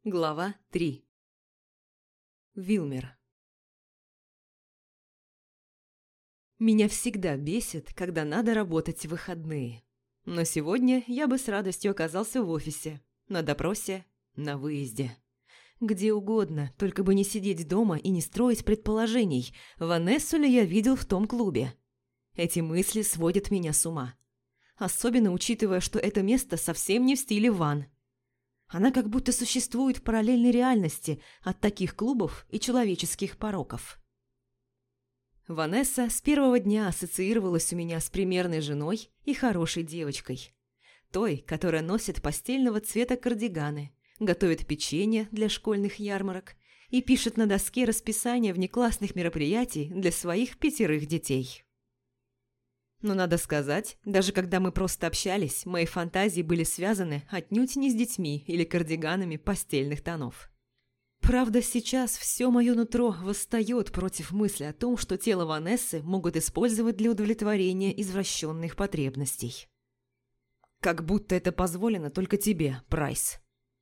Глава 3. Вилмер. Меня всегда бесит, когда надо работать в выходные. Но сегодня я бы с радостью оказался в офисе, на допросе, на выезде. Где угодно, только бы не сидеть дома и не строить предположений, Ванессу ли я видел в том клубе. Эти мысли сводят меня с ума. Особенно учитывая, что это место совсем не в стиле Ван. Она как будто существует в параллельной реальности от таких клубов и человеческих пороков. Ванесса с первого дня ассоциировалась у меня с примерной женой и хорошей девочкой. Той, которая носит постельного цвета кардиганы, готовит печенье для школьных ярмарок и пишет на доске расписание внеклассных мероприятий для своих 5 детей. Но надо сказать, даже когда мы просто общались, мои фантазии были связаны отнюдь не с детьми или кардиганами постельных тонов. Правда, сейчас все мое нутро восстает против мысли о том, что тело Ванессы могут использовать для удовлетворения извращенных потребностей. Как будто это позволено только тебе, Прайс.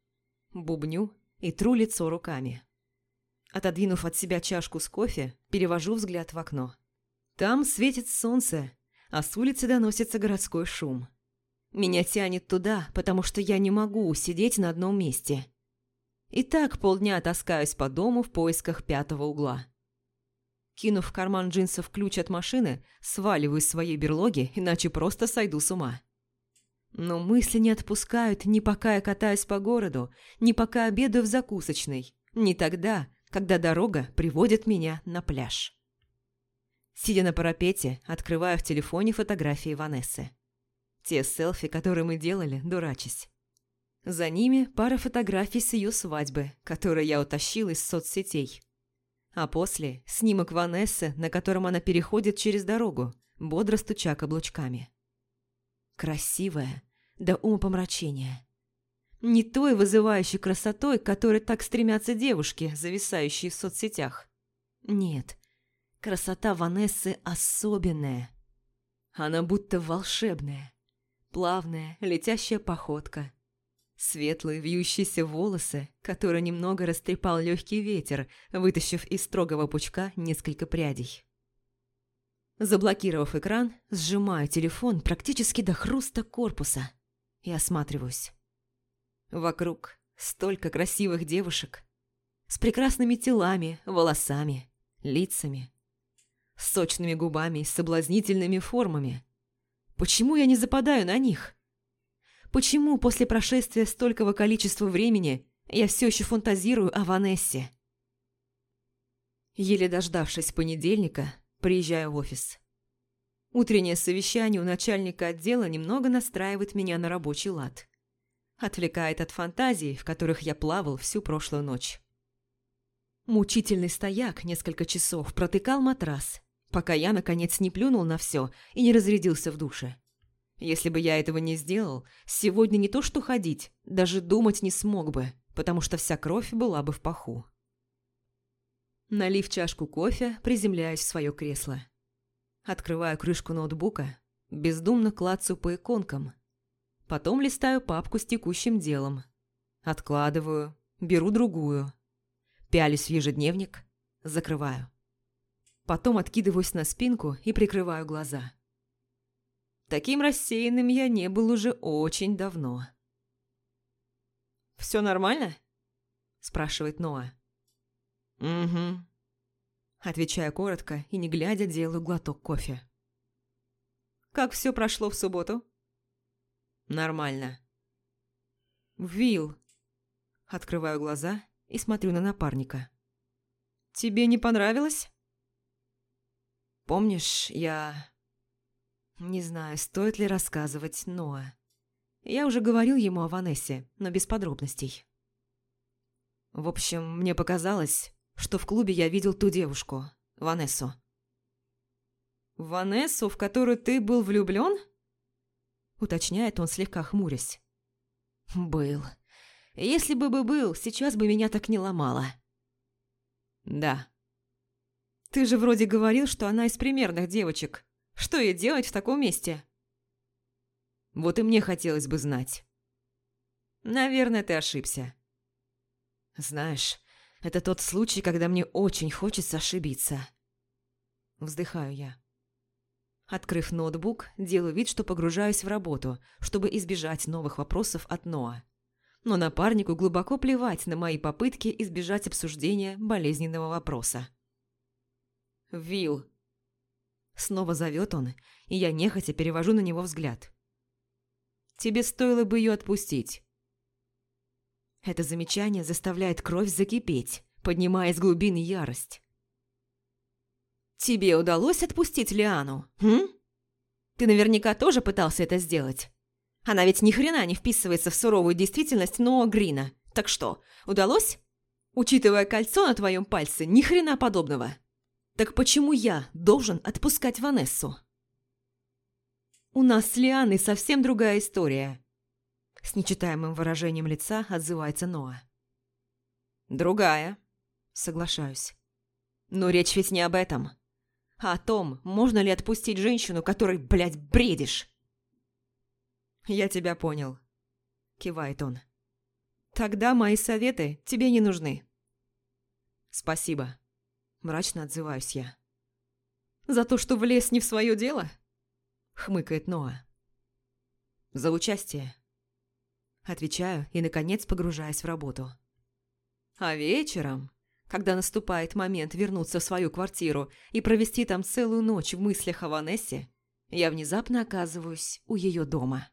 Бубню и тру лицо руками. Отодвинув от себя чашку с кофе, перевожу взгляд в окно. Там светит солнце, а с улицы доносится городской шум. Меня тянет туда, потому что я не могу усидеть на одном месте. И так полдня таскаюсь по дому в поисках 5-го угла. Кинув в карман джинсов ключ от машины, сваливаю из своей берлоги, иначе просто сойду с ума. Но мысли не отпускают ни пока я катаюсь по городу, ни пока обедаю в закусочной, ни тогда, когда дорога приводит меня на пляж. Сидя на парапете, открываю в телефоне фотографии Ванессы. Те селфи, которые мы делали, дурачась. За ними пара фотографий с ее свадьбы, которые я утащил из соцсетей. А после снимок Ванессы, на котором она переходит через дорогу, бодро стуча каблучками. Красивая, до умопомрачения. Не той вызывающей красотой, к которой так стремятся девушки, зависающие в соцсетях. Нет. Красота Ванессы особенная. Она будто волшебная. Плавная, летящая походка. Светлые вьющиеся волосы, которые немного растрепал легкий ветер, вытащив из строгого пучка несколько прядей. Заблокировав экран, сжимаю телефон практически до хруста корпуса и осматриваюсь. Вокруг столько красивых девушек. С прекрасными телами, волосами, лицами. С сочными губами и соблазнительными формами. Почему я не западаю на них? Почему после прошествия столького количества времени я все еще фантазирую о Ванессе? Еле дождавшись понедельника, приезжаю в офис. Утреннее совещание у начальника отдела немного настраивает меня на рабочий лад. Отвлекает от фантазий, в которых я плавал всю прошлую ночь. Мучительный стояк несколько часов протыкал матрас, пока я, наконец, не плюнул на все и не разрядился в душе. Если бы я этого не сделал, сегодня не то что ходить, даже думать не смог бы, потому что вся кровь была бы в паху. Налив чашку кофе, приземляюсь в свое кресло. Открываю крышку ноутбука, бездумно клацаю по иконкам. Потом листаю папку с текущим делом. Откладываю, беру другую. Пялюсь в ежедневник, закрываю. Потом откидываюсь на спинку и прикрываю глаза. Таким рассеянным я не был уже очень давно. «Все нормально?» – спрашивает Ноа. «Угу». Отвечаю коротко и, не глядя, делаю глоток кофе. «Как все прошло в субботу?» «Нормально». «Вилл». Открываю глаза и смотрю на напарника. «Тебе не понравилось?» «Помнишь, я...» Не знаю, стоит ли рассказывать Ноа. Я уже говорил ему о Ванессе, но без подробностей. В общем, мне показалось, что в клубе я видел ту девушку, Ванессу. «Ванессу, в которую ты был влюблен?» Уточняет он, слегка хмурясь. «Был. Если бы был, сейчас бы меня так не ломало». «Да». «Ты же вроде говорил, что она из примерных девочек. Что ей делать в таком месте?» «Вот и мне хотелось бы знать». «Наверное, ты ошибся». Знаешь, это тот случай, когда мне очень хочется ошибиться. Вздыхаю я. Открыв ноутбук, делаю вид, что погружаюсь в работу, чтобы избежать новых вопросов от Ноа. Но напарнику глубоко плевать на мои попытки избежать обсуждения болезненного вопроса. «Вилл!» Снова зовет он, и я нехотя перевожу на него взгляд. «Тебе стоило бы ее отпустить». Это замечание заставляет кровь закипеть, поднимая из глубин ярость. «Тебе удалось отпустить Лиану, м? Ты наверняка тоже пытался это сделать. Она ведь ни хрена не вписывается в суровую действительность Ноа Грина. Так что, удалось? Учитывая кольцо на твоем пальце, ни хрена подобного. Так почему я должен отпускать Ванессу?» «У нас с Лианой совсем другая история», – с нечитаемым выражением лица отзывается Ноа. «Другая», – соглашаюсь. «Но речь ведь не об этом, а о том, можно ли отпустить женщину, которой, блядь, бредишь». «Я тебя понял», – кивает он. «Тогда мои советы тебе не нужны». «Спасибо», – мрачно отзываюсь я. «За то, что влез не в свое дело?» – хмыкает Ноа. «За участие». Отвечаю и, наконец, погружаюсь в работу. А вечером, когда наступает момент вернуться в свою квартиру и провести там целую ночь в мыслях о Ванессе, я внезапно оказываюсь у ее дома.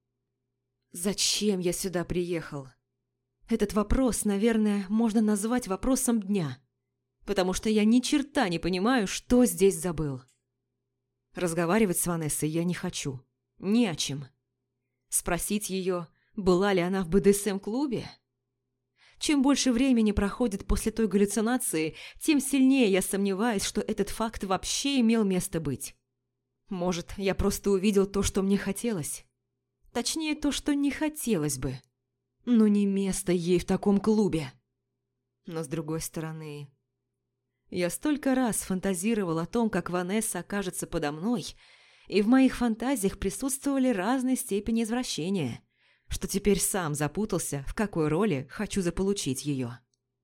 Зачем я сюда приехал? Этот вопрос, наверное, можно назвать вопросом дня, потому что я ни черта не понимаю, что здесь забыл. Разговаривать с Ванессой я не хочу. Ни о чем. Спросить ее, была ли она в БДСМ-клубе? Чем больше времени проходит после той галлюцинации, тем сильнее я сомневаюсь, что этот факт вообще имел место быть. Может, я просто увидел то, что мне хотелось? Точнее, то, что не хотелось бы. Но не место ей в таком клубе. Но с другой стороны... Я столько раз фантазировал о том, как Ванесса окажется подо мной, и в моих фантазиях присутствовали разные степени извращения, что теперь сам запутался, в какой роли хочу заполучить ее.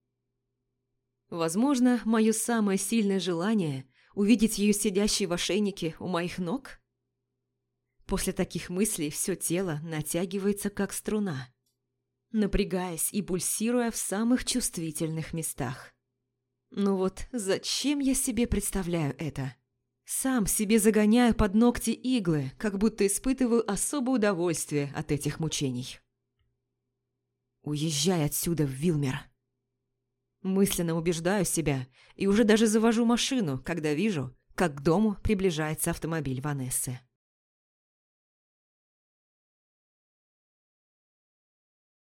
Возможно, мое самое сильное желание – увидеть ее сидящей в ошейнике у моих ног? После таких мыслей все тело натягивается, как струна, напрягаясь и пульсируя в самых чувствительных местах. Ну вот зачем я себе представляю это? Сам себе загоняю под ногти иглы, как будто испытываю особое удовольствие от этих мучений. «Уезжай отсюда, Вилмер!» Мысленно убеждаю себя и уже даже завожу машину, когда вижу, как к дому приближается автомобиль Ванессы.